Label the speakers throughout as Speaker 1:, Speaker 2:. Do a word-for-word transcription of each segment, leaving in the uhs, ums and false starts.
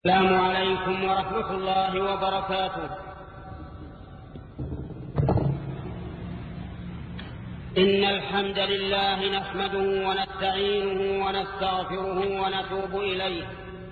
Speaker 1: السلام عليكم ورحمة الله وبركاته. إن الحمد لله نحمده ونستعينه ونستغفره ونتوب إليه،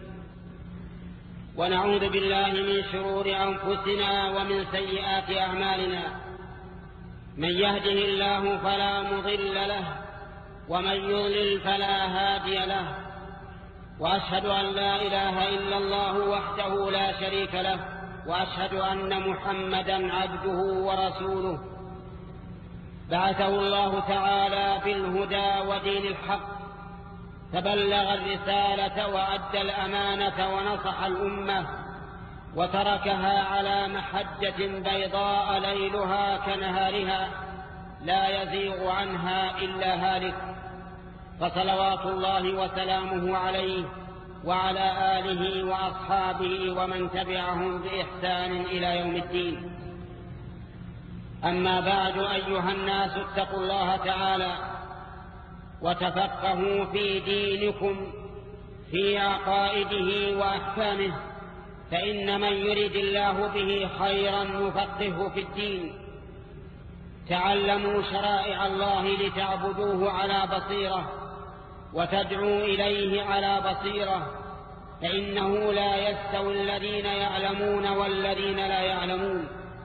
Speaker 1: ونعوذ بالله من شرور أنفسنا ومن سيئات أعمالنا. من يهده الله فلا مضل له، ومن يضلل فلا هادي له، وأشهد أن لا إله إلا الله وحده لا شريك له، وأشهد أن محمدا عبده ورسوله. بعثه الله تعالى بالهدى ودين الحق، فبلغ الرسالة وأدى الأمانة ونصح الأمة، وتركها على محجة بيضاء ليلها كنهارها لا يزيغ عنها إلا هالك، فصلوات الله وسلامه عليه وعلى آله وأصحابه ومن تبعهم بإحسان إلى يوم الدين. أما بعد، أيها الناس، اتقوا الله تعالى وتفقهوا في دينكم في عقائده وأحكامه، فإن من يرد الله به خيرا يفقهه في الدين. تعلموا شرائع الله لتعبدوه على بصيرة وتدعوا إليه على بصيرة، فإنه لا يستوي الذين يعلمون والذين لا يعلمون.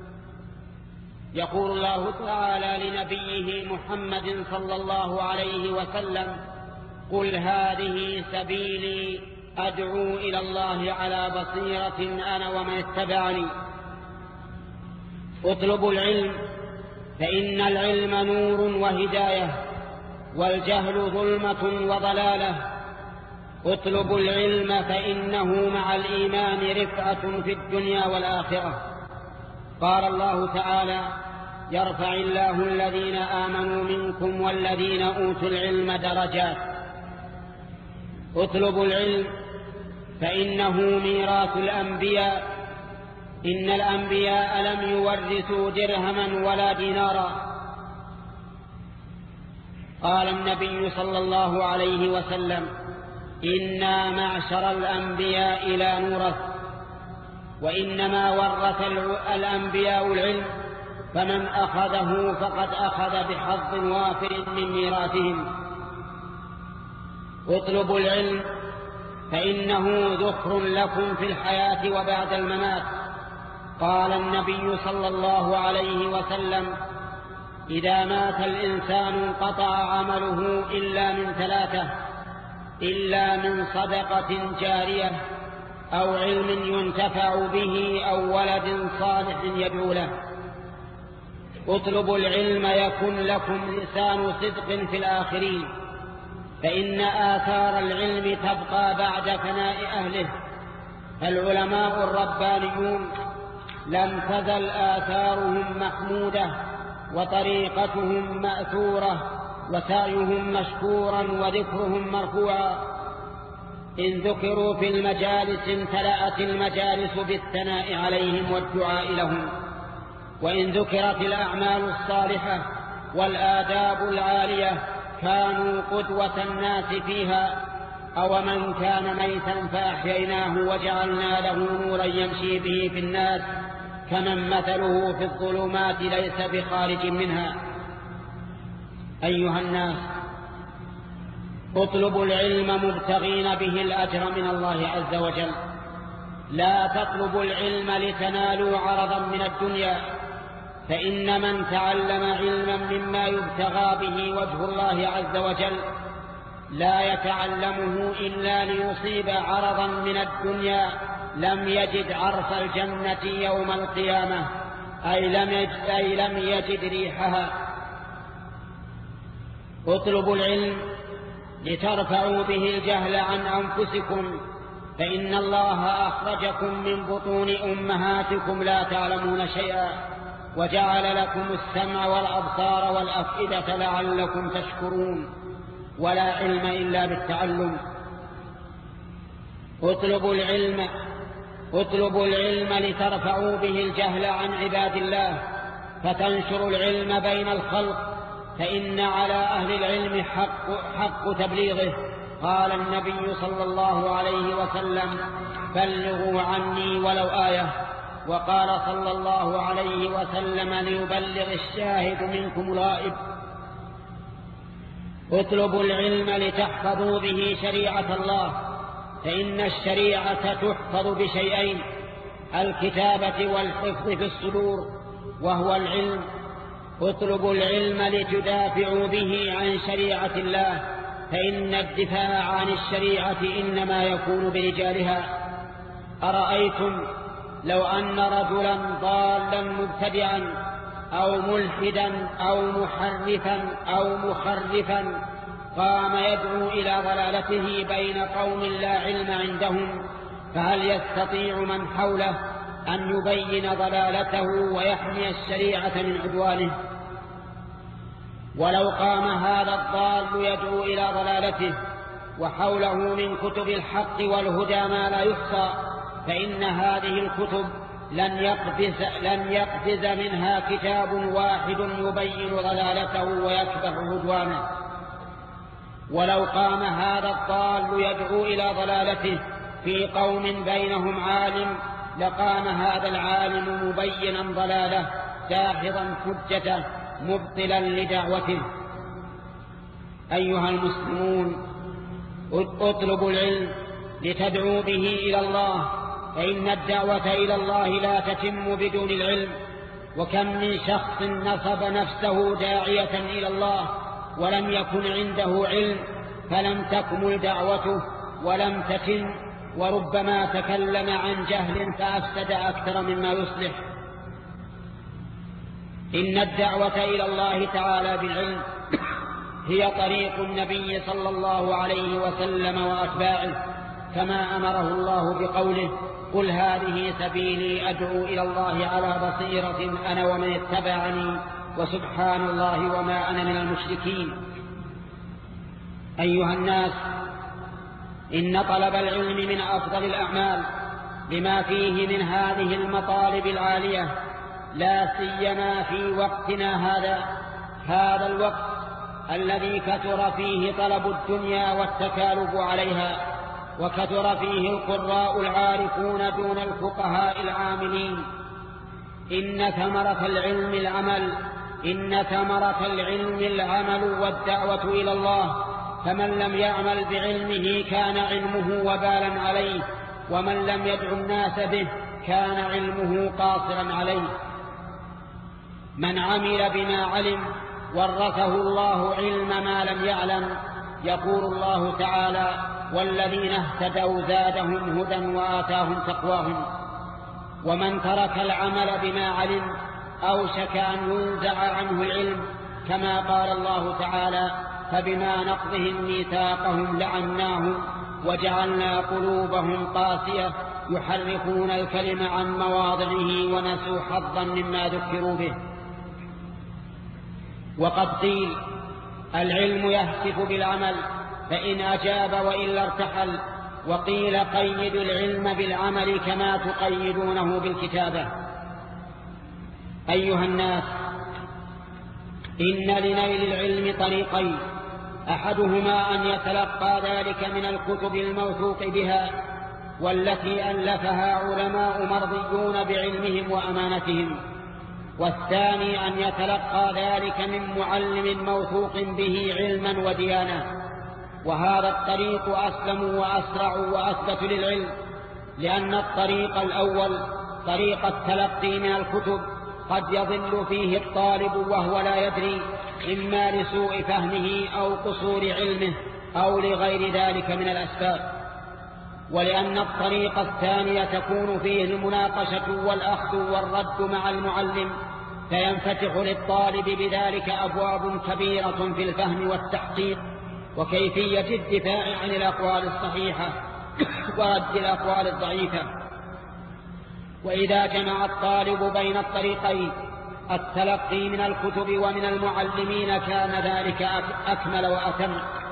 Speaker 1: يقول الله تعالى لنبيه محمد صلى الله عليه وسلم: قل هذه سبيلي أدعو إلى الله على بصيرة أنا ومن اتبعني. اطلبوا العلم، فإن العلم نور وهداية، والجهل ظلمة وضلالة. اطلبوا العلم، فإنه مع الإيمان رفعة في الدنيا والآخرة. قال الله تعالى: يرفع الله الذين آمنوا منكم والذين أوتوا العلم درجات. اطلبوا العلم، فإنه ميراث الأنبياء. إن الأنبياء لم يورثوا درهما ولا دينارا. قال النبي صلى الله عليه وسلم: إنا معشر الأنبياء لا نورث، وإنما ورث الأنبياء العلم، فمن أخذه فقد أخذ بحظ وافر من ميراثهم. اطلبوا العلم، فإنه ذخر لكم في الحياة وبعد الممات. قال النبي صلى الله عليه وسلم: إذا مات الإنسان انقطع عمله إلا من ثلاثة: إلا من صدقة جارية، أو علم ينتفع به، أو ولد صالح يدعو له. اطلبوا العلم يكن لكم لسان صدق في الآخرين، فإن آثار العلم تبقى بعد فناء أهله. فالعلماء الربانيون لم تزل آثارهم محمودة، وطريقتهم مأثورة، وسعيهم مشكورا، وذكرهم مرفوعا. إن ذكروا في المجالس امتلأت المجالس بالثناء عليهم والدعاء لهم، وإن ذكرت الأعمال الصالحة والآداب العالية كانوا قدوة الناس فيها. أو من كان ميتا فأحييناه وجعلنا له نورا يمشي به في الناس، كمن مثله في الظلمات ليس بخارج منها. أيها الناس، اطلبوا العلم مبتغين به الأجر من الله عز وجل. لا تطلبوا العلم لتنالوا عرضا من الدنيا، فإن من تعلم علما مما يبتغى به وجه الله عز وجل لا يتعلمه إلا ليصيب عرضا من الدنيا لم يجد عرف الجنة يوم القيامة، أي لم يجد, أي لم يجد ريحها. اطلبوا العلم لترفعوا به الجهل عن أنفسكم، فإن الله أخرجكم من بطون أمهاتكم لا تعلمون شيئا، وجعل لكم السمع والأبصار والأفئدة لعلكم تشكرون. ولا علم إلا بالتعلم. اطلبوا العلم اطلبوا العلم لترفعوا به الجهل عن عباد الله، فتنشروا العلم بين الخلق، فإن على أهل العلم حق, حق تبليغه، قال النبي صلى الله عليه وسلم: بلغوا عني ولو آية. وقال صلى الله عليه وسلم: ليبلغ الشاهد منكم الغائب. اطلبوا العلم لتحفظوا به شريعة الله، فإن الشريعة تحفظ بشيئين: الكتابة والحفظ في الصدور، وهو العلم. اطلبوا العلم لتدافعوا به عن شريعة الله، فإن الدفاع عن الشريعة إنما يكون برجالها. أرأيتم لو أن رجلا ضالا مبتدعا أو ملحدا أو محرفا أو مخرفا قام يدعو إلى ضلالته بين قوم لا علم عندهم، فهل يستطيع من حوله أن يبين ضلالته ويحمي الشريعة من عدوانه؟ ولو قام هذا الضال يدعو إلى ضلالته وحوله من كتب الحق والهدى ما لا يحصى، فإن هذه الكتب لن يقفز, لن يقفز منها كتاب واحد يبين ضلالته ويكبح عدوانه. ولو قام هذا الضال يدعو إلى ضلالته في قوم بينهم عالم، لقام هذا العالم مبينا ضلاله داحضا حجته مبطلا لدعوته. أيها المسلمون، اطلبوا العلم لتدعوا به إلى الله، فإن الدعوة إلى الله لا تتم بدون العلم. وكم من شخص نصب نفسه داعية إلى الله ولم يكن عنده علم، فلم تكمل دعوته ولم تتم، وربما تكلم عن جهل فأفسد أكثر مما يصلح. إن الدعوة إلى الله تعالى بالعلم هي طريق النبي صلى الله عليه وسلم وأتباعه، كما أمره الله بقوله: قل هذه سبيلي أدعو إلى الله على بصيرة أنا ومن اتبعني وسبحان الله وما أنا من المشركين. أيها الناس، إن طلب العلم من أفضل الأعمال لما فيه من هذه المطالب العالية، لا سيما في وقتنا هذا هذا الوقت الذي كثر فيه طلب الدنيا والتكالب عليها، وكثر فيه القراء العارفون دون الفقهاء العاملين. إن ثمرة العلم العمل إن ثمرة العلم العمل والدعوة إلى الله، فمن لم يعمل بعلمه كان علمه وبالا عليه، ومن لم يدع الناس به كان علمه قاصرا عليه. من عمل بما علم ورثه الله علم ما لم يعلم. يقول الله تعالى: والذين اهتدوا زادهم هدى وآتاهم تقواهم. ومن ترك العمل بما علم أوشك أن ينزع عنه العلم، كما قال الله تعالى: فبما نقضهم ميثاقهم لعناهم وجعلنا قلوبهم قاسية يحرفون الكلم عن مواضعه ونسوا حظا مما ذكروا به. وقد قيل: العلم يهتف بالعمل فإن أجاب وإلا ارتحل. وقيل: قيد العلم بالعمل كما تقيدونه بالكتابة. أيها الناس، إن لنيل العلم طريقين: أحدهما أن يتلقى ذلك من الكتب الموثوق بها والتي ألفها علماء مرضيون بعلمهم وأمانتهم، والثاني أن يتلقى ذلك من معلم موثوق به علما وديانة. وهذا الطريق أسلم وأسرع وأثبت للعلم، لأن الطريق الأول طريق التلقي من الكتب قد يضل فيه الطالب وهو لا يدري، إما لسوء فهمه أو قصور علمه أو لغير ذلك من الأسباب. ولأن الطريق الثانية تكون فيه المناقشة والأخذ والرد مع المعلم، فينفتح للطالب بذلك أبواب كبيرة في الفهم والتحقيق وكيفية الدفاع عن الأقوال الصحيحة ورد الأقوال الضعيفة. وإذا جمع الطالب بين الطريقين، التلقي من الكتب ومن المعلمين، كان ذلك أكمل وأتم.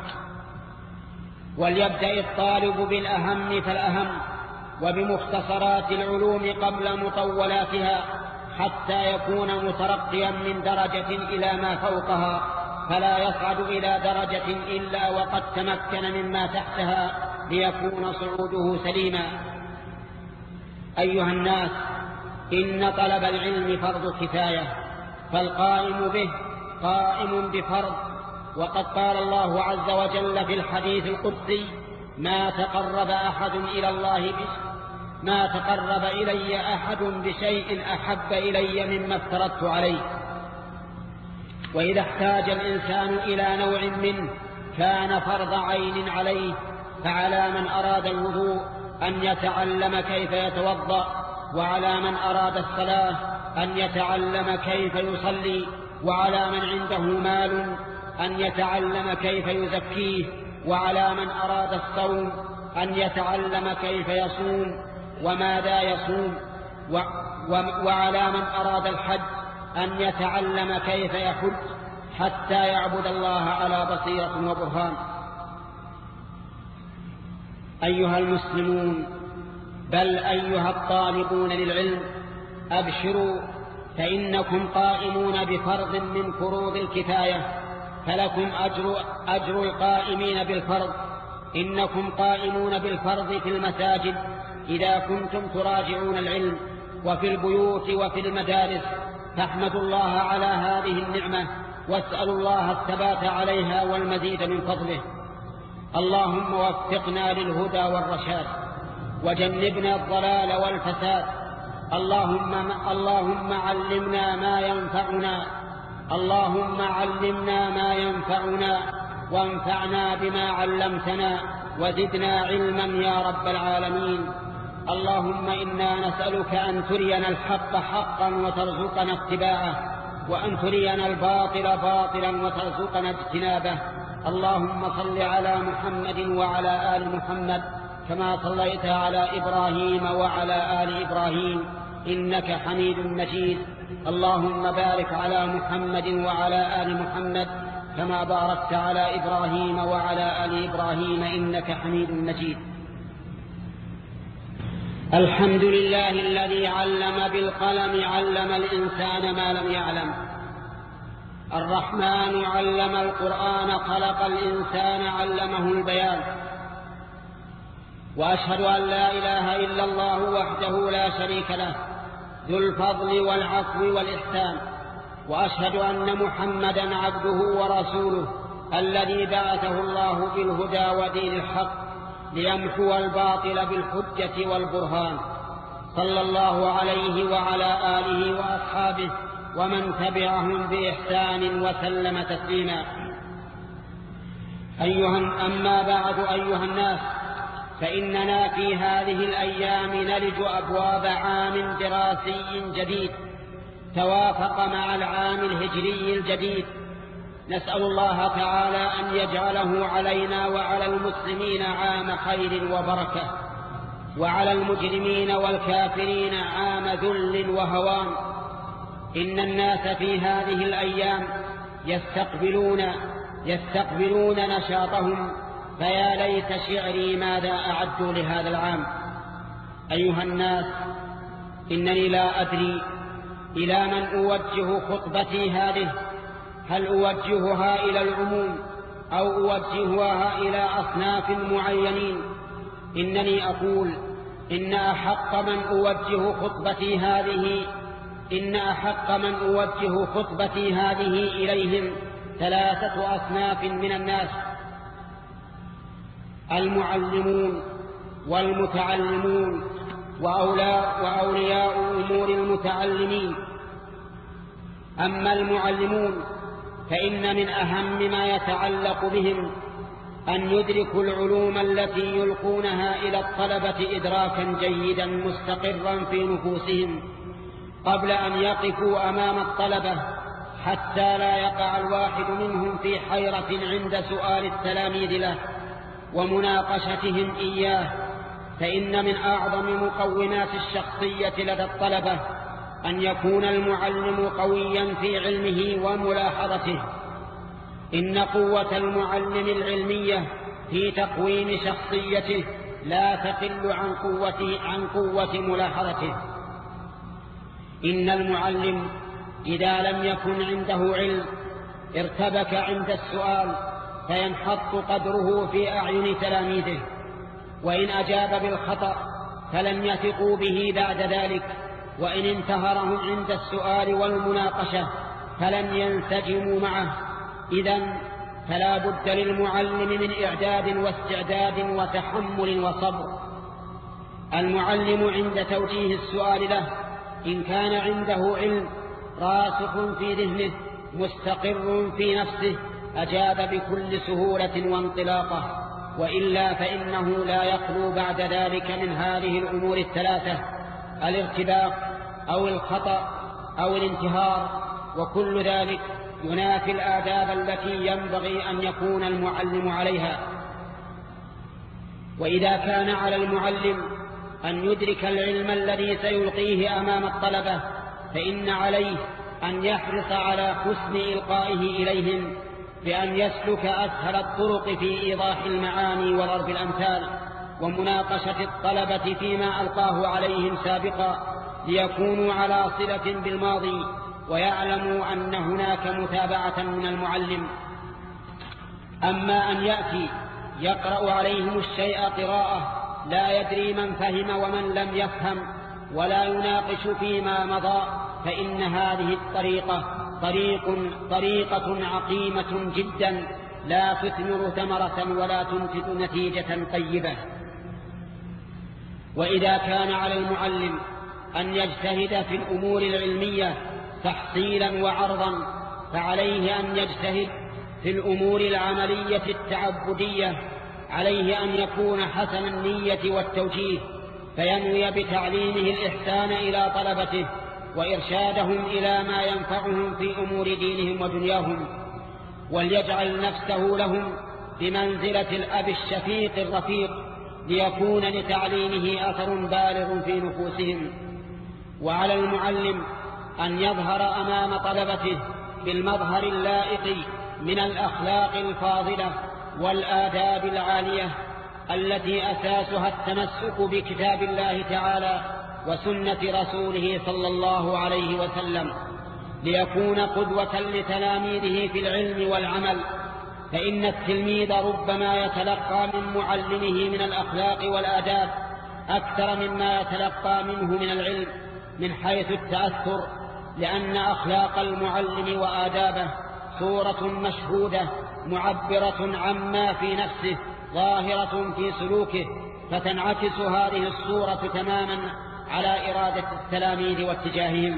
Speaker 1: وليبدأ الطالب بالأهم فالأهم، وبمختصرات العلوم قبل مطولاتها، حتى يكون مترقيا من درجة إلى ما فوقها، فلا يصعد إلى درجة إلا وقد تمكن مما تحتها ليكون صعوده سليما. أيها الناس، إن طلب العلم فرض كفاية، فالقائم به قائم بفرض. وقد قال الله عز وجل في الحديث القدسي: ما تقرب أحد إلى الله بشيء ما تقرب إلي أحد بشيء أحب إلي مما افترضت عليه. وإذا احتاج الإنسان إلى نوع منه كان فرض عين عليه، فعلى من أراد الوضوء أن يتعلم كيف يتوضأ، وعلى من أراد الصلاة أن يتعلم كيف يصلي، وعلى من عنده مال أن يتعلم كيف يزكيه، وعلى من أراد الصوم أن يتعلم كيف يصوم وماذا يصوم، وعلى من أراد الحج أن يتعلم كيف يحج حتى يعبد الله على بصيرة وبرهان. أيها المسلمون، بل أيها الطالبون للعلم، أبشروا، فإنكم قائمون بفرض من فروض الكفاية، فلكم أجر, أجر القائمين بالفرض. إنكم قائمون بالفرض في المساجد إذا كنتم تراجعون العلم، وفي البيوت وفي المدارس، فاحمدوا الله على هذه النعمة، واسألوا الله الثبات عليها والمزيد من فضله. اللهم وفقنا للهدى والرشاد، وجنبنا الضلال والفساد. اللهم, اللهم علمنا ما ينفعنا اللهم علمنا ما ينفعنا وانفعنا بما علمتنا، وزدنا علما يا رب العالمين. اللهم إنا نسألك أن ترينا الحق حقا وترزقنا اتباعه، وأن ترينا الباطل باطلا وترزقنا اجتنابه. اللهم صل على محمد وعلى آل محمد كما صليت على إبراهيم وعلى آل إبراهيم إنك حميد مجيد. اللهم بارك على محمد وعلى آل محمد كما باركت على إبراهيم وعلى آل إبراهيم إنك حميد مجيد. الحمد لله الذي علم بالقلم علم الإنسان ما لم يعلم. الرحمن علم القرآن خلق الإنسان علمه البيان. وأشهد أن لا إله إلا الله وحده لا شريك له ذو الفضل والعفو والإحسان. وأشهد أن محمدا عبده ورسوله الذي بعثه الله بالهدى ودين الحق ليمحو الباطل بالحجة والبرهان. صلى الله عليه وعلى آله وأصحابه ومن تبعهم بإحسان وسلم تسليما. أيها أما بعد، أيها الناس، فإننا في هذه الأيام نلج أبواب عام دراسي جديد توافق مع العام الهجري الجديد. نسأل الله تعالى أن يجعله علينا وعلى المسلمين عام خير وبركة، وعلى المجرمين والكافرين عام ذل وهوان. إن الناس في هذه الأيام يستقبلون يستقبلون نشاطهم، فيا ليت شعري ماذا أعدوا لهذا العام. أيها الناس، إنني لا أدري إلى من أوجه خطبتي هذه، هل أوجهها إلى العموم أو أوجهها إلى أصناف معينين. إنني أقول إن أحق من أوجه خطبتي هذه إن أحق من أوجه خطبتي هذه إليهم ثلاثة أصناف من الناس: المعلمون والمتعلمون وأولياء أمور المتعلمين. أما المعلمون فإن من أهم ما يتعلق بهم أن يدركوا العلوم التي يلقونها إلى الطلبة إدراكا جيدا مستقرا في نفوسهم قبل أن يقفوا أمام الطلبة، حتى لا يقع الواحد منهم في حيرة عند سؤال التلاميذ له ومناقشتهم إياه. فإن من أعظم مقومات الشخصية لدى الطلبة أن يكون المعلم قويا في علمه وملاحظته. إن قوة المعلم العلمية في تقويم شخصيته لا تقل عن قوة, عن قوة ملاحظته. إن المعلم إذا لم يكن عنده علم ارتبك عند السؤال فينحط قدره في أعين تلاميذه، وإن أجاب بالخطأ فلم يثقوا به بعد ذلك، وإن انتهرهم عند السؤال والمناقشة فلم ينسجموا معه. إذن فلا بد للمعلم من إعداد واستعداد وتحمل وصبر. المعلم عند توجيه السؤال له إن كان عنده علم راسخ في ذهنه مستقر في نفسه أجاب بكل سهولة وانطلاقة، وإلا فإنه لا يخلو بعد ذلك من هذه الأمور الثلاثة: الارتباك أو الخطأ أو الانتهار، وكل ذلك ينافي الآداب التي ينبغي أن يكون المعلم عليها. وإذا كان على المعلم أن يدرك العلم الذي سيلقيه أمام الطلبة فإن عليه أن يحرص على حسن إلقائه إليهم بأن يسلك أسهل الطرق في إيضاح المعاني وضرب الأمثال ومناقشة الطلبة فيما ألقاه عليهم سابقا، ليكونوا على صلة بالماضي ويعلموا أن هناك متابعة من المعلم. أما أن يأتي يقرأ عليهم الشيء قراءة لا يدري من فهم ومن لم يفهم ولا يناقش فيما مضى، فإن هذه الطريقة طريق طريقة عقيمة جدا لا تثمر ثمرة ولا تنتج نتيجة طيبة. وإذا كان على المعلم أن يجتهد في الأمور العلمية تحصيلا وعرضا فعليه أن يجتهد في الأمور العملية التعبدية، عليه أن يكون حسن النية والتوجيه فينوي بتعليمه الإحسان إلى طلبته وإرشادهم إلى ما ينفعهم في أمور دينهم ودنياهم، وليجعل نفسه لهم بمنزلة الأب الشفيق الرفيق ليكون لتعليمه أثر بالغ في نفوسهم. وعلى المعلم أن يظهر أمام طلبته بالمظهر اللائق من الأخلاق الفاضلة والآداب العالية التي أساسها التمسك بكتاب الله تعالى وسنة رسوله صلى الله عليه وسلم، ليكون قدوة لتلاميذه في العلم والعمل. فإن التلميذ ربما يتلقى من معلمه من الأخلاق والآداب أكثر مما يتلقى منه من العلم من حيث التأثر، لأن أخلاق المعلم وآدابه صورة مشهودة معبرة عما في نفسه ظاهرة في سلوكه، فتنعكس هذه الصورة تماما على إرادة التلاميذ واتجاههم.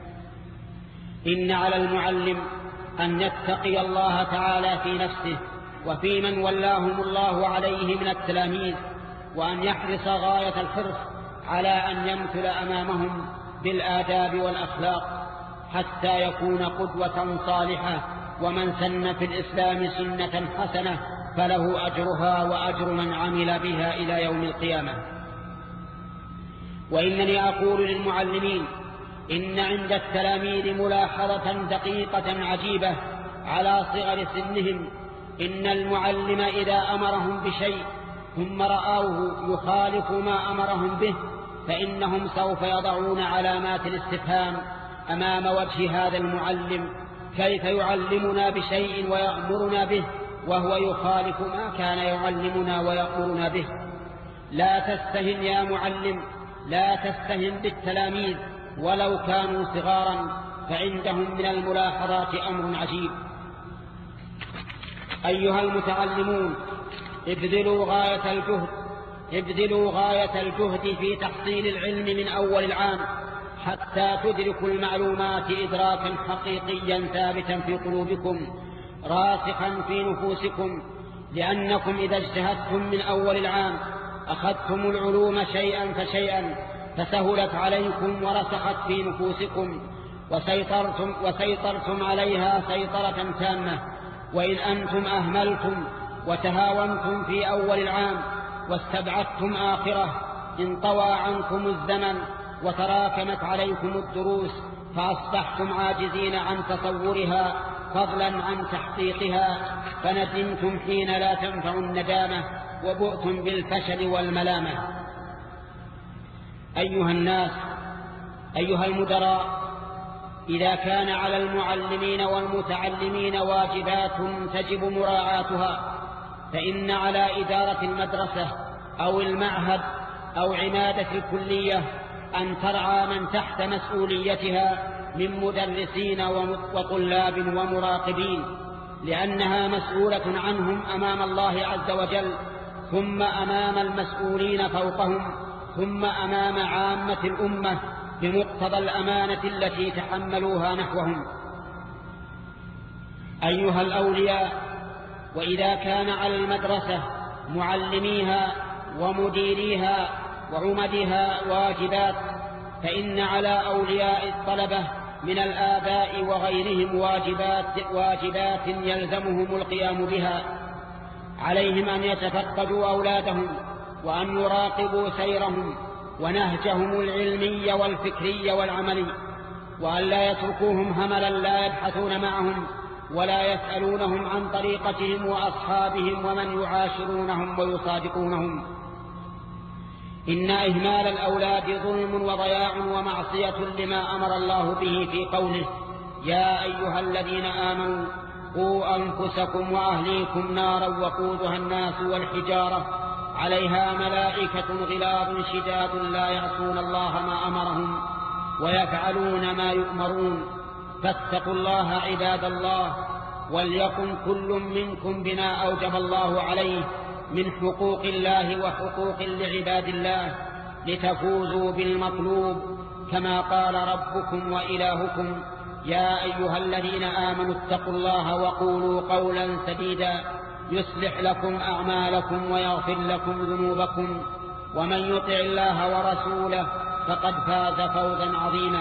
Speaker 1: إن على المعلم أن يتقي الله تعالى في نفسه وفي من ولاهم الله عليه من التلاميذ، وأن يحرص غاية الحرص على أن يمثل أمامهم بالآداب والأخلاق حتى يكون قدوة صالحة، ومن سن في الإسلام سنة حسنة فله أجرها وأجر من عمل بها إلى يوم القيامة. وإنني أقول للمعلمين إن عند التلاميذ ملاحظة دقيقة عجيبة على صغر سنهم. إن المعلم إذا أمرهم بشيء ثم رأوه يخالف ما أمرهم به فإنهم سوف يضعون علامات الاستفهام أمام وجه هذا المعلم: كيف يعلمنا بشيء ويأمرنا به وهو يخالف ما كان يعلمنا ويأمرنا به؟ لا تستهن يا معلم، لا تستهن بالتلاميذ ولو كانوا صغارا، فعندهم من الملاحظات أمر عجيب. أيها المتعلمون، ابذلوا غاية الجهد ابذلوا غاية الجهد في تحصيل العلم من أول العام حتى تدركوا المعلومات إدراكا حقيقيا ثابتا في قلوبكم راسخا في نفوسكم، لأنكم إذا اجتهدتم من أول العام أخذتم العلوم شيئا فشيئا فسهلت عليكم ورسخت في نفوسكم وسيطرتم, وسيطرتم عليها سيطرة تامة. وإن أنتم أهملتم وتهاونتم في أول العام واستبعدتم آخره انطوى عنكم الزمن وتراكمت عليكم الدروس فأصبحتم عاجزين عن تصورها فضلا عن تحقيقها، فندمتم حين لا تنفع الندامة وبؤتم بالفشل والملامة. أيها الناس، أيها المدراء، إذا كان على المعلمين والمتعلمين واجبات تجب مراعاتها، فإن على إدارة المدرسة أو المعهد أو عمادة الكلية أن ترعى من تحت مسؤوليتها من مدرسين وطلاب ومراقبين، لأنها مسؤولة عنهم أمام الله عز وجل، ثم أمام المسؤولين فوقهم، ثم أمام عامة الأمة بمقتضى الأمانة التي تحملوها نحوهم. أيها الأولياء، وإذا كان على المدرسة معلميها ومديريها وعمدها واجبات، فإن على أولياء الطلبة من الآباء وغيرهم واجبات, واجبات يلزمهم القيام بها. عليهم أن يتفقدوا أولادهم وأن يراقبوا سيرهم ونهجهم العلمي والفكري والعملي، وأن لا يتركوهم هملا لا يبحثون معهم ولا يسألونهم عن طريقتهم وأصحابهم ومن يعاشرونهم ويصادقونهم. إن إهمال الأولاد ظلم وضياع ومعصية لما أمر الله به في قوله: يا أيها الذين آمنوا قوا أنفسكم وأهليكم نارا وقودها الناس والحجارة عليها ملائكة غلاظ شداد لا يعصون الله ما أمرهم ويفعلون ما يؤمرون، فاتقوا الله عباد الله، وليكن كل منكم بما أوجب الله عليه من حقوق الله وحقوق لعباد الله، لتفوزوا بالمطلوب، كما قال ربكم وإلهكم: يا أيها الذين آمنوا اتقوا الله وقولوا قولا سديدا يصلح لكم أعمالكم ويغفر لكم ذنوبكم، ومن يطع الله ورسوله فقد فاز فوزا عظيما.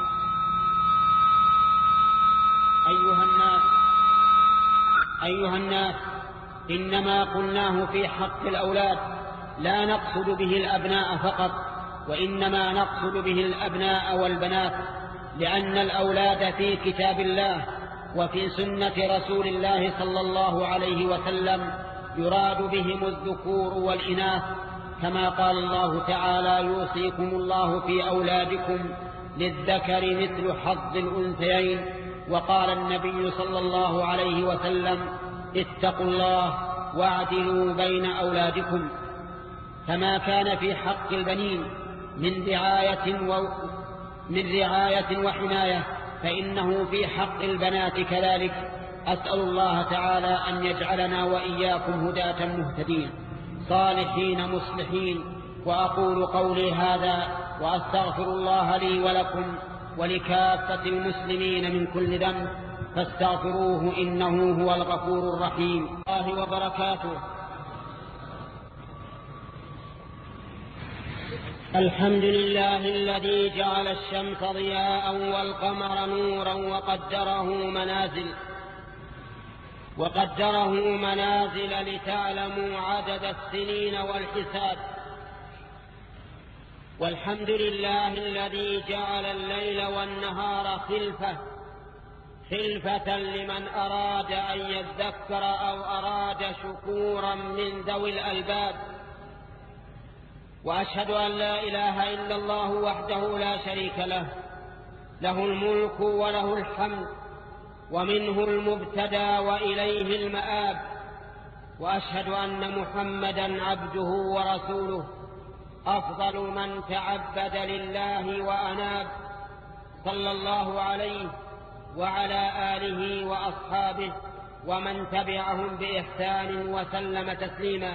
Speaker 1: أيها الناس أيها الناس إنما قلناه في حق الأولاد لا نقصد به الأبناء فقط، وإنما نقصد به الأبناء والبنات، لأن الأولاد في كتاب الله وفي سنة رسول الله صلى الله عليه وسلم يراد بهم الذكور والإناث، كما قال الله تعالى: يوصيكم الله في أولادكم للذكر مثل حظ الأنثيين. وقال النبي صلى الله عليه وسلم: اتقوا الله واعدلوا بين أولادكم. كما كان في حق البنين من رعاية و... من رعاية وحماية، فإنه في حق البنات كذلك. أسأل الله تعالى أن يجعلنا وإياكم هداة مهتدين صالحين مصلحين. وأقول قولي هذا وأستغفر الله لي ولكم ولكافة المسلمين من كل ذنب، فاستغفروه إنه هو الغفور الرحيم. الله وبركاته. الحمد لله الذي جعل الشمس ضياء والقمر نورا وقدره منازل وقدره منازل لتعلموا عدد السنين والحساب. والحمد لله الذي جعل الليل والنهار خلفة خلفة لمن أراد أن يذكر أو أراد شكورا من ذوي الألباب. وأشهد أن لا إله إلا الله وحده لا شريك له، له الملك وله الحمد، ومنه المبتدى وإليه المآب. وأشهد أن محمدا عبده ورسوله، أفضل من تعبد لله وأناب، صلى الله عليه وعلى آله وأصحابه ومن تبعهم بإحسان وسلم تسليما.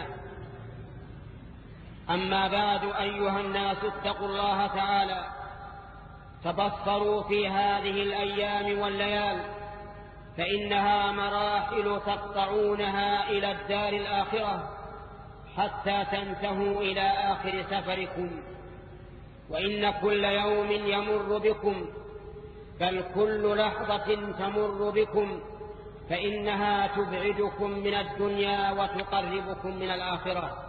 Speaker 1: أما بعد، أيها الناس اتقوا الله تعالى، تبصروا في هذه الأيام والليال، فإنها مراحل تقطعونها إلى الدار الآخرة حتى تنتهوا إلى آخر سفركم. وإن كل يوم يمر بكم، بل كل لحظة تمر بكم، فإنها تبعدكم من الدنيا وتقربكم من الآخرة.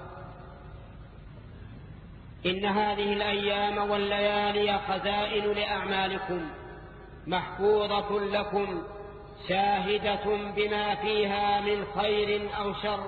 Speaker 1: إن هذه الأيام والليالي خزائن لأعمالكم محفوظة لكم، شاهدة بما فيها من خير أو شر،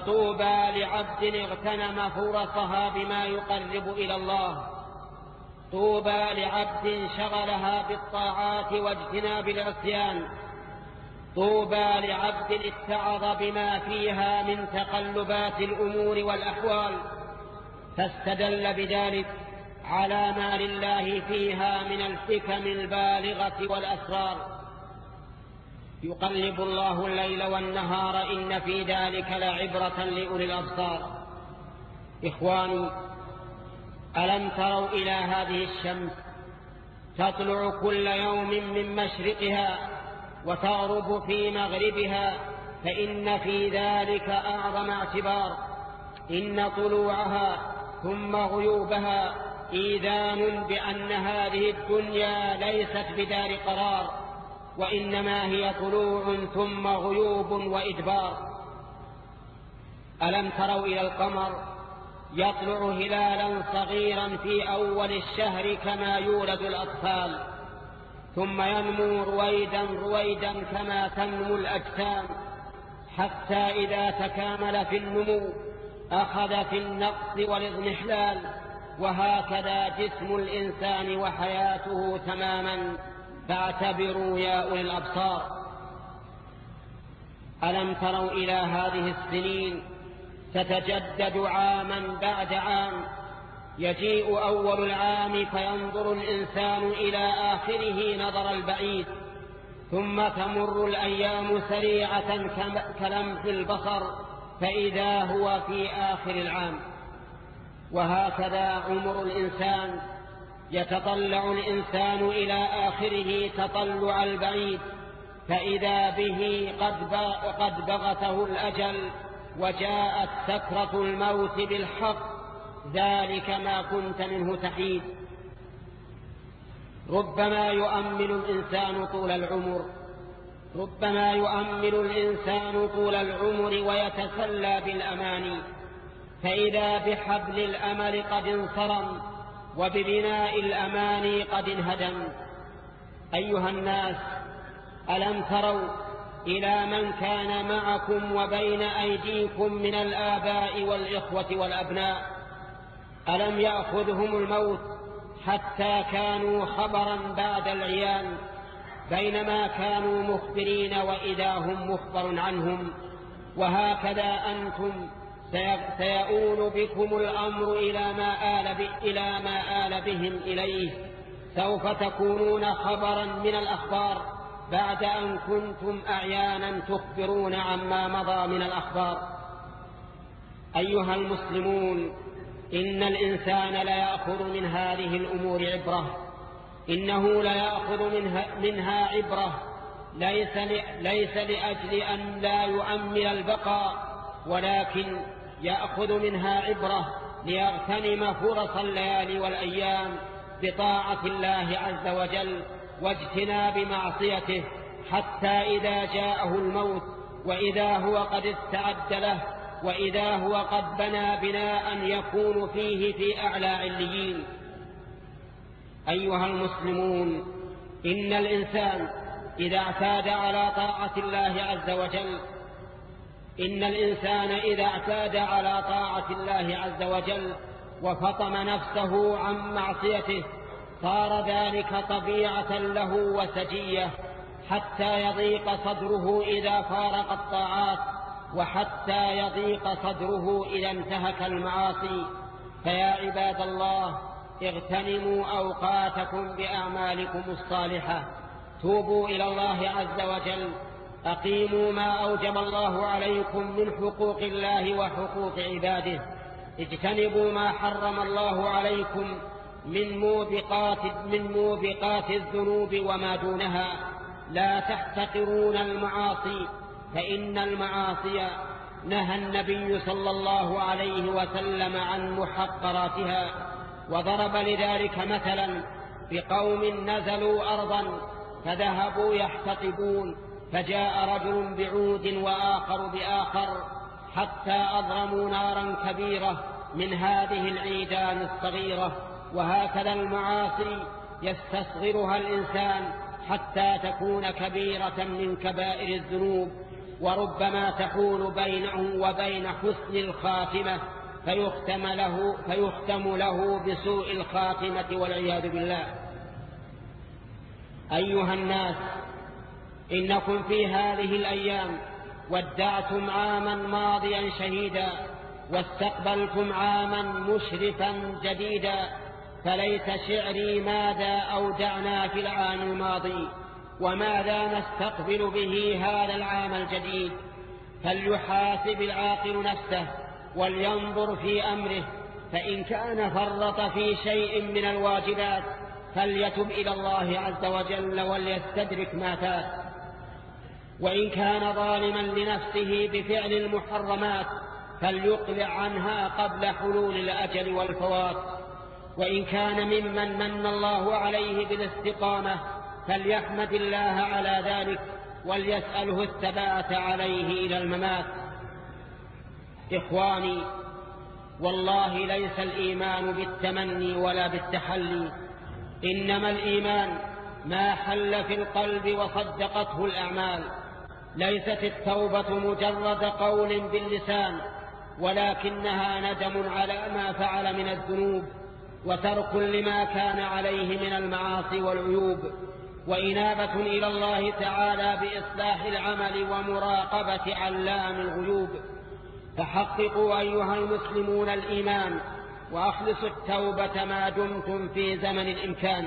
Speaker 1: فطوبى لعبد اغتنم فرصها بما يقرب إلى الله، طوبى لعبد شغلها بالطاعات واجتناب العصيان، طوبى لعبد اتعظ بما فيها من تقلبات الأمور والأحوال فاستدل بذلك على ما لله فيها من الحكم البالغة والأسرار. يقلب الله الليل والنهار إن في ذلك لعبرة لأولي الأبصار. إخواني، ألم تروا إلى هذه الشمس تطلع كل يوم من مشرقها وتغرب في مغربها، فإن في ذلك أعظم اعتبار. إن طلوعها ثم غيوبها إيذان بأن هذه الدنيا ليست بدار قرار، وإنما هي طلوع ثم غيوب وإدبار. ألم تروا إلى القمر يطلع هلالا صغيرا في أول الشهر كما يولد الأطفال، ثم ينمو رويدا رويدا كما تنمو الأجسام، حتى إذا تكامل في النمو أخذ في النقص والاضمحلال. وهكذا جسم الإنسان وحياته تماما، فاعتبروا يا أولي الأبصار. ألم تروا إلى هذه السنين تتجدد عاما بعد عام، يجيء أول العام فينظر الإنسان إلى آخره نظر البعيد، ثم تمر الأيام سريعة كلمح البصر فإذا هو في آخر العام. وهكذا عمر الإنسان، يتطلع الإنسان إلى آخره تطلع البعيد، فإذا به قد بغته الأجل وجاءت سكرة الموت بالحق، ذلك ما كنت منه تحيد. ربما يؤمل الإنسان طول العمر ربما يؤمل الإنسان طول العمر ويتسلى بالأماني، فإذا بحبل الأمل قد انصرم وببناء الأماني قد انهدم. أيها الناس، ألم تروا إلى من كان معكم وبين أيديكم من الآباء والإخوة والأبناء؟ ألم يأخذهم الموت حتى كانوا خبرا بعد العيان، بينما كانوا مخبرين وإذا هم مخبر عنهم؟ وهكذا أنتم سيؤول بكم الأمر إلى ما آل, إلى ما آل بهم إليه، سوف تكونون خبرا من الأخبار بعد أن كنتم أعيانا تخبرون عما مضى من الأخبار. أيها المسلمون، إن الإنسان لا يأخذ من هذه الأمور عبرة، إنه لا يأخذ منها, منها عبرة ليس, ليس لأجل أن لا يؤمل البقاء، ولكن يأخذ منها عبرة ليغتنم فرص الليالي والأيام بطاعة الله عز وجل واجتناب معصيته، حتى إذا جاءه الموت وإذا هو قد استعد له وإذا هو قد بنى بناء يكون فيه في أعلى عليين. أيها المسلمون، إن الإنسان إذا اعتاد على طاعة الله عز وجل إن الإنسان إذا اعتاد على طاعة الله عز وجل وفطم نفسه عن معصيته صار ذلك طبيعة له وسجية، حتى يضيق صدره إذا فارق الطاعات، وحتى يضيق صدره إذا انتهك المعاصي. فيا عباد الله، اغتنموا أوقاتكم بأعمالكم الصالحة، توبوا إلى الله عز وجل، أقيموا ما أوجب الله عليكم من حقوق الله وحقوق عباده، اجتنبوا ما حرم الله عليكم من موبقات, من موبقات الذنوب وما دونها. لا تحتقرون المعاصي، فإن المعاصي نهى النبي صلى الله عليه وسلم عن محقراتها، وضرب لذلك مثلا بقوم نزلوا أرضا فذهبوا يحتطبون، فجاء رجل بعود وآخر بآخر حتى أضرموا نارا كبيرة من هذه العيدان الصغيرة. وهكذا المعاصي يستصغرها الإنسان حتى تكون كبيرة من كبائر الذنوب، وربما تحول بينه وبين حسن الخاتمة، فيختم له, فيختم له بسوء الخاتمة والعياذ بالله. أيها الناس، إنكم في هذه الأيام ودعتم عاما ماضيا شهيدا واستقبلتم عاما مشرفا جديدا، فليس شعري ماذا أودعنا في العام الماضي وماذا نستقبل به هذا العام الجديد. فليحاسب العاقل نفسه ولينظر في أمره، فإن كان فرط في شيء من الواجبات فليتب إلى الله عز وجل وليستدرك ما فات، وإن كان ظالما لنفسه بفعل المحرمات فليقلع عنها قبل حلول الأجل والفوات، وإن كان ممن من الله عليه بالاستقامة فليحمد الله على ذلك وليسأله الثبات عليه إلى الممات. إخواني، والله ليس الإيمان بالتمني ولا بالتحلي، إنما الإيمان ما حل في القلب وصدقته الأعمال. ليست التوبة مجرد قول باللسان، ولكنها ندم على ما فعل من الذنوب وترك لما كان عليه من المعاصي والعيوب، وإنابة إلى الله تعالى بإصلاح العمل ومراقبة علام الغيوب. فحققوا أيها المسلمون الإيمان وأخلصوا التوبة ما دمتم في زمن الإمكان.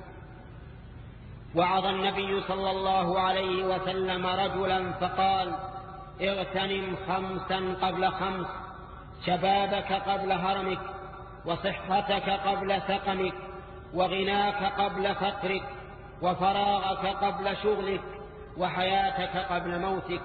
Speaker 1: وعظ النبي صلى الله عليه وسلم رجلا فقال: اغتنم خمسا قبل خمس، شبابك قبل هرمك، وصحتك قبل سقمك، وغناك قبل فقرك، وفراغك قبل شغلك، وحياتك قبل موتك.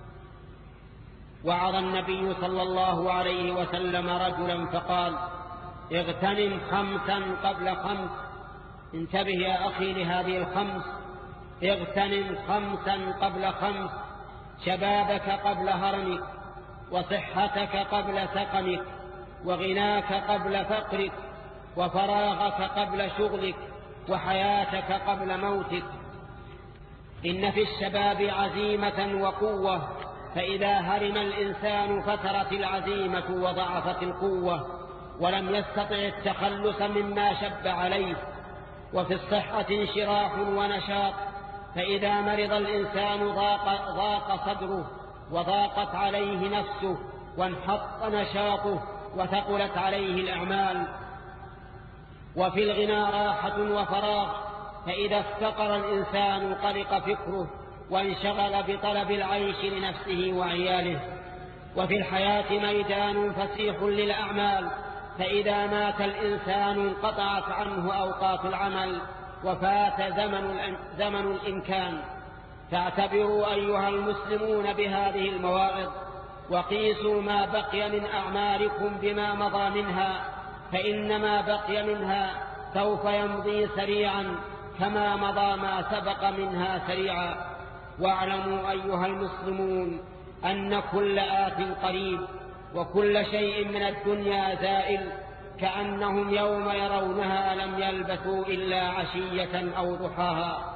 Speaker 1: وعظ النبي صلى الله عليه وسلم رجلا فقال: اغتنم خمسا قبل خمس. انتبه يا أخي لهذه الخمس: اغتنم خمسا قبل خمس، شبابك قبل هرمك، وصحتك قبل سقمك، وغناك قبل فقرك، وفراغك قبل شغلك، وحياتك قبل موتك. إن في الشباب عزيمة وقوة، فإذا هرم الإنسان فترت العزيمة وضعفت القوة ولم يستطع التخلص مما شب عليه. وفي الصحة انشراح ونشاط، فإذا مرض الإنسان ضاق, ضاق صدره وضاقت عليه نفسه وانحط نشاطه وثقلت عليه الأعمال. وفي الغنى راحة وفراغ، فإذا افتقر الإنسان قلق فكره وانشغل بطلب العيش لنفسه وعياله. وفي الحياة ميدان فسيح للأعمال، فإذا مات الإنسان انقطعت عنه أوقات العمل وفات زمن, زمن الإمكان. فاعتبروا أيها المسلمون بهذه المواعظ، وقيسوا ما بقي من أعمالكم بما مضى منها، فإن ما بقي منها سوف يمضي سريعا كما مضى ما سبق منها سريعا. واعلموا أيها المسلمون أن كل آت قريب، وكل شيء من الدنيا زائل، كأنهم يوم يرونها لم يلبثوا إلا عشية أو ضحاها.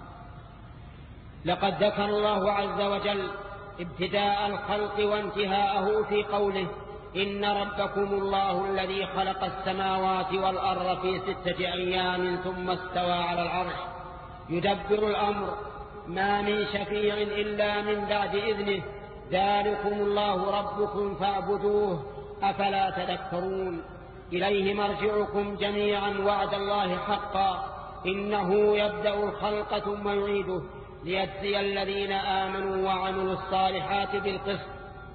Speaker 1: لقد ذكر الله عز وجل ابتداء الخلق وانتهاءه في قوله: إن ربكم الله الذي خلق السماوات والأرض في ستة أيام ثم استوى على العرش يدبر الأمر، ما من شفيع إلا من بعد إذنه، ذلكم الله ربكم فاعبدوه، أفلا تذكرون. إليه مرجعكم جميعا، وعد الله حقا، إنه يبدأ الخلق ثم يعيده ليجزي الذين آمنوا وعملوا الصالحات بالقسط،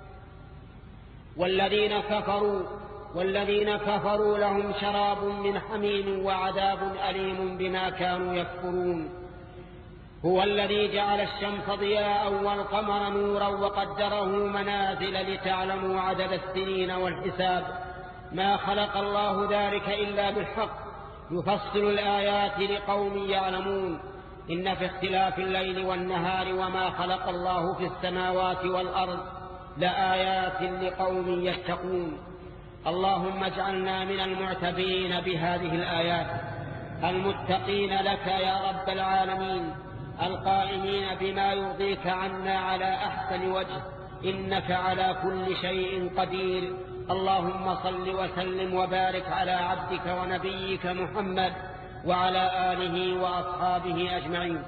Speaker 1: والذين كفروا والذين كفروا لهم شراب من حميم وعذاب أليم بما كانوا يكفرون. هو الذي جعل الشمس ضياء والقمر نورا وقدره منازل لتعلموا عدد السنين والحساب، ما خلق الله ذلك إلا بالحق، يفصل الآيات لقوم يعلمون. إن في اختلاف الليل والنهار وما خلق الله في السماوات والأرض لآيات لقوم يتقون. اللهم اجعلنا من المعتبرين بهذه الآيات، المتقين لك يا رب العالمين، القائمين بما يرضيك عنا على أحسن وجه، إنك على كل شيء قدير. اللهم صل وسلم وبارك على عبدك ونبيك محمد وعلى آله وأصحابه أجمعين.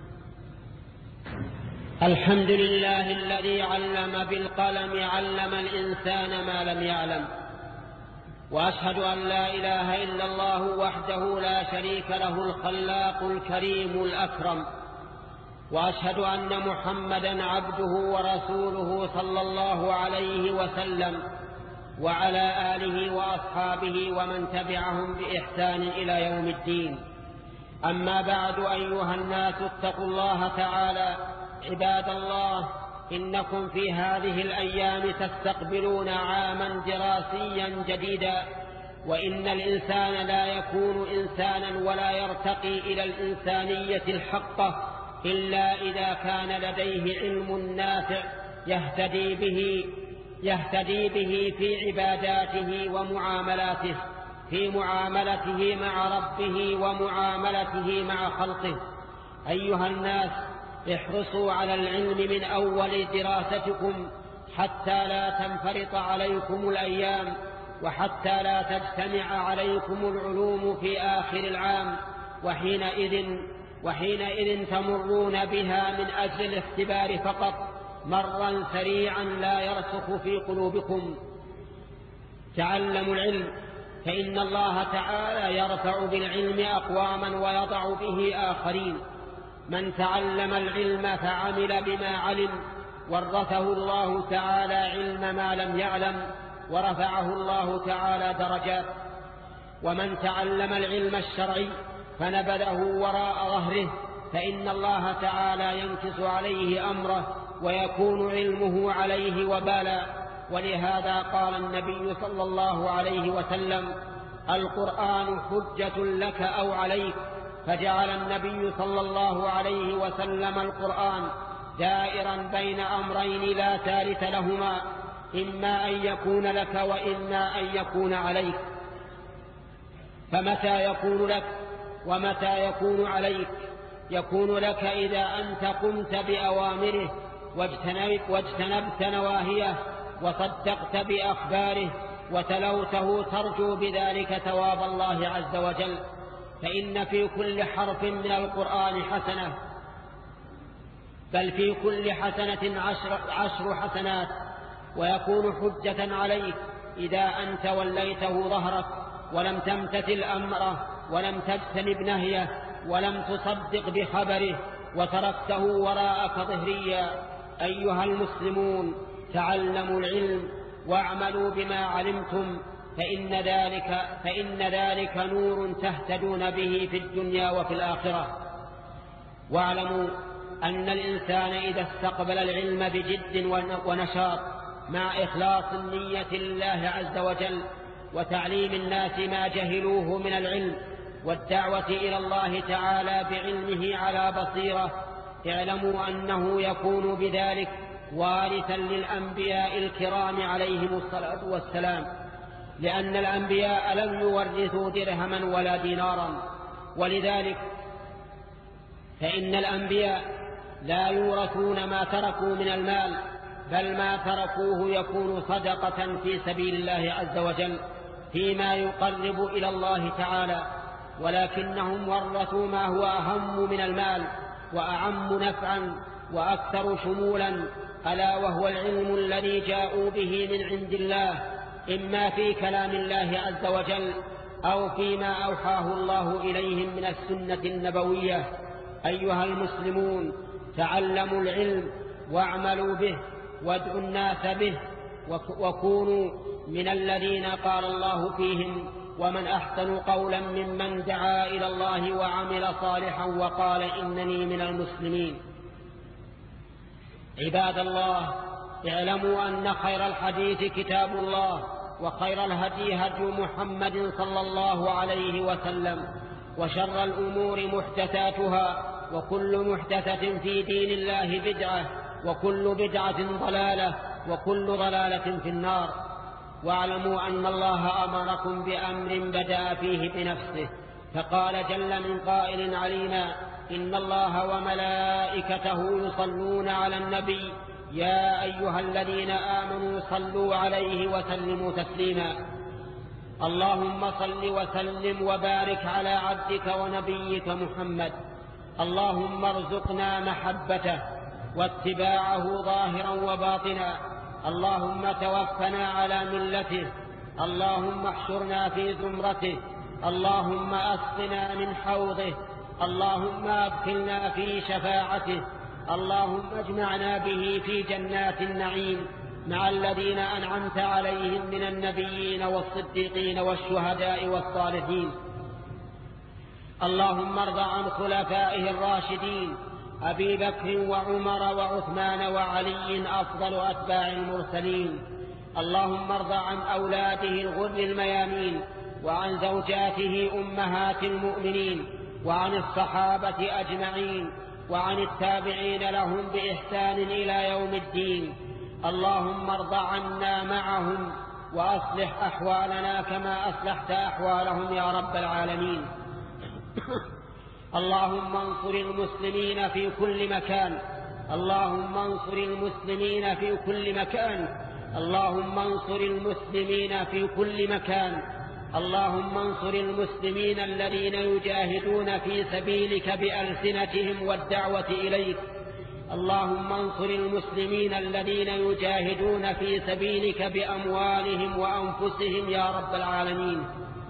Speaker 1: الحمد لله الذي علم بالقلم علم الإنسان ما لم يعلم، وأشهد أن لا إله إلا الله وحده لا شريك له الخلاق الكريم الأكرم، وأشهد أن محمدا عبده ورسوله صلى الله عليه وسلم وعلى آله وأصحابه ومن تبعهم بإحسان إلى يوم الدين. أما بعد، أيها الناس اتقوا الله تعالى. عباد الله، إنكم في هذه الأيام تستقبلون عاما دراسيا جديدا، وإن الإنسان لا يكون إنسانا ولا يرتقي إلى الإنسانية الحقة إلا إذا كان لديه علم نافع يهتدي به يهتدي به في عباداته ومعاملاته، في معاملته مع ربه ومعاملته مع خلقه. أيها الناس، احرصوا على العلم من أول دراستكم حتى لا تنفرط عليكم الأيام، وحتى لا تجتمع عليكم العلوم في آخر العام، وحينئذ, وحينئذ تمرون بها من أجل الاختبار فقط، مرا سريعا لا يرسخ في قلوبكم. تعلموا العلم، فإن الله تعالى يرفع بالعلم أقواما ويضع به آخرين. من تعلم العلم فعمل بما علم ورثه الله تعالى علم ما لم يعلم، ورفعه الله تعالى درجات. ومن تعلم العلم الشرعي فنبذه وراء ظهره فإن الله تعالى ينكس عليه أمره ويكون علمه عليه وبالا. ولهذا قال النبي صلى الله عليه وسلم: القرآن حجة لك أو عليك. فجعل النبي صلى الله عليه وسلم القرآن دائرا بين أمرين لا ثالث لهما، إما أن يكون لك وإما أن يكون عليك. فمتى يكون لك ومتى يكون عليك؟ يكون لك إذا أنت قمت بأوامره واجتنبت نواهيه وصدقت بأخباره وتلوته ترجو بذلك ثواب الله عز وجل. فإن في كل حرف من القرآن حسنة، بل في كل حسنة عشر, عشر حسنات، ويكون حجة عليك إذا أنت وليته ظهرك ولم تمتثل أمره ولم تجتنب نهيه ولم تصدق بخبره وتركته وراءك ظهريا. أيها المسلمون، تعلموا العلم واعملوا بما علمتم، فإن ذلك, فإن ذلك نور تهتدون به في الدنيا وفي الآخرة. واعلموا أن الإنسان إذا استقبل العلم بجد ونشاط مع إخلاص النية لله عز وجل وتعليم الناس ما جهلوه من العلم والدعوة إلى الله تعالى بعلمه على بصيرة، اعلموا أنه يكون بذلك وارثا للأنبياء الكرام عليهم الصلاة والسلام، لأن الأنبياء لم يورثوا درهما ولا دينارا. ولذلك فإن الأنبياء لا يورثون ما تركوا من المال، بل ما تركوه يكون صدقة في سبيل الله عز وجل فيما يقرب إلى الله تعالى، ولكنهم ورثوا ما هو أهم من المال وأعم نفعا وأكثر شمولا، ألا وهو العلم الذي جاءوا به من عند الله، إما في كلام الله عز وجل أو فيما أوحاه الله إليهم من السنة النبوية. أيها المسلمون، تعلموا العلم واعملوا به وادعوا الناس به، وكونوا من الذين قال الله فيهم: ومن أحسن قولا ممن دعا إلى الله وعمل صالحا وقال إنني من المسلمين. عباد الله، اعلموا أن خير الحديث كتاب الله، وخير الهدي هدي محمد صلى الله عليه وسلم، وشر الأمور محدثاتها، وكل محدثة في دين الله بدعة، وكل بدعة ضلالة، وكل ضلالة في النار. واعلموا أن الله أمركم بأمر بدأ فيه بنفسه، فقال جل من قائل علينا: إن الله وملائكته يصلون على النبي يا أيها الذين آمنوا صلوا عليه وسلموا تسليما. اللهم صل وسلم وبارك على عبدك ونبيك محمد. اللهم ارزقنا محبته واتباعه ظاهرا وباطنا. اللهم توفنا على ملته. اللهم احشرنا في زمرته. اللهم أسقنا من حوضه. اللهم أدخلنا في شفاعته. اللهم اجمعنا به في جنات النعيم مع الذين أنعمت عليهم من النبيين والصديقين والشهداء والصالحين. اللهم ارض عن خلفائه الراشدين أبي بكر وعمر وعثمان وعلي أفضل أتباع المرسلين. اللهم ارض عن أولاده الغر الميامين وعن زوجاته أمهات المؤمنين وعن الصحابة أجمعين وعن التابعين لهم بإحسان إلى يوم الدين. اللهم ارض عنا معهم وأصلح أحوالنا كما أصلحت أحوالهم يا رب العالمين. اللهم انصر المسلمين في كل مكان. اللهم انصر المسلمين في كل مكان. اللهم انصر المسلمين في كل مكان. اللهم انصر المسلمين الذين يجاهدون في سبيلك بألسنتهم والدعوة إليك. اللهم انصر المسلمين الذين يجاهدون في سبيلك بأموالهم وأنفسهم يا رب العالمين.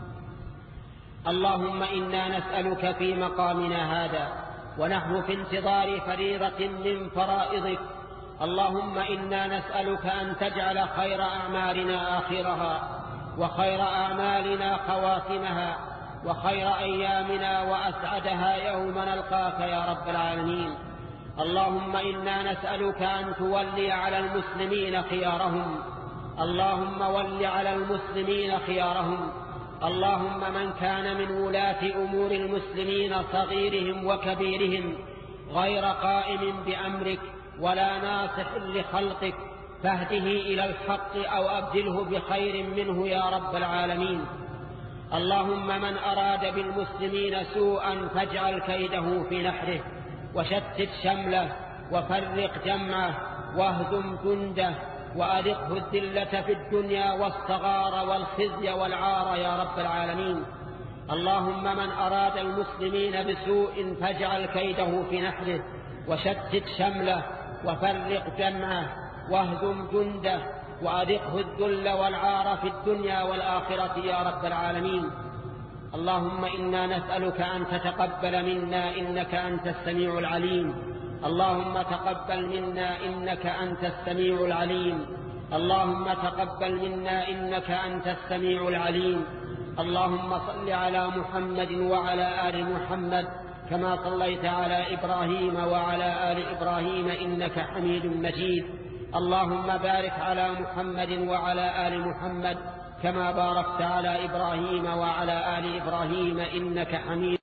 Speaker 1: اللهم إنا نسألك في مقامنا هذا ونحن في انتظار فريضة من فرائضك، اللهم إنا نسألك أن تجعل خير أعمالنا آخرها وخير أعمالنا خواتمها وخير أيامنا وأسعدها يوم نلقاك يا رب العالمين. اللهم إنا نسألك أن تولي على المسلمين خيارهم. اللهم ول على المسلمين خيارهم. اللهم من كان من ولاة أمور المسلمين صغيرهم وكبيرهم غير قائم بأمرك ولا ناصح لخلقك فاهده إلى الحق أو أبدله بخير منه يا رب العالمين. اللهم من أراد بالمسلمين سوءا فاجعل كيده في نحره وشتت شمله وفرق جمعه واهدم جنده وأذقه الذلة في الدنيا والصغار والخزي والعار يا رب العالمين. اللهم من أراد المسلمين بسوء فاجعل كيده في نحره وشتت شمله وفرق جمعه واهدم جنده وأذقه الذل والعار في الدنيا والآخرة يا رب العالمين. اللهم إنا نسألك أن تتقبل منا إنك أنت السميع العليم. اللهم تقبل منا إنك أنت السميع العليم. اللهم تقبل منا إنك أنت السميع العليم. اللهم صل على محمد وعلى آل محمد كما صليت على إبراهيم وعلى آل إبراهيم إنك حميد مجيد. اللهم بارك على محمد وعلى آل محمد كما باركت على إبراهيم وعلى آل إبراهيم إنك حميد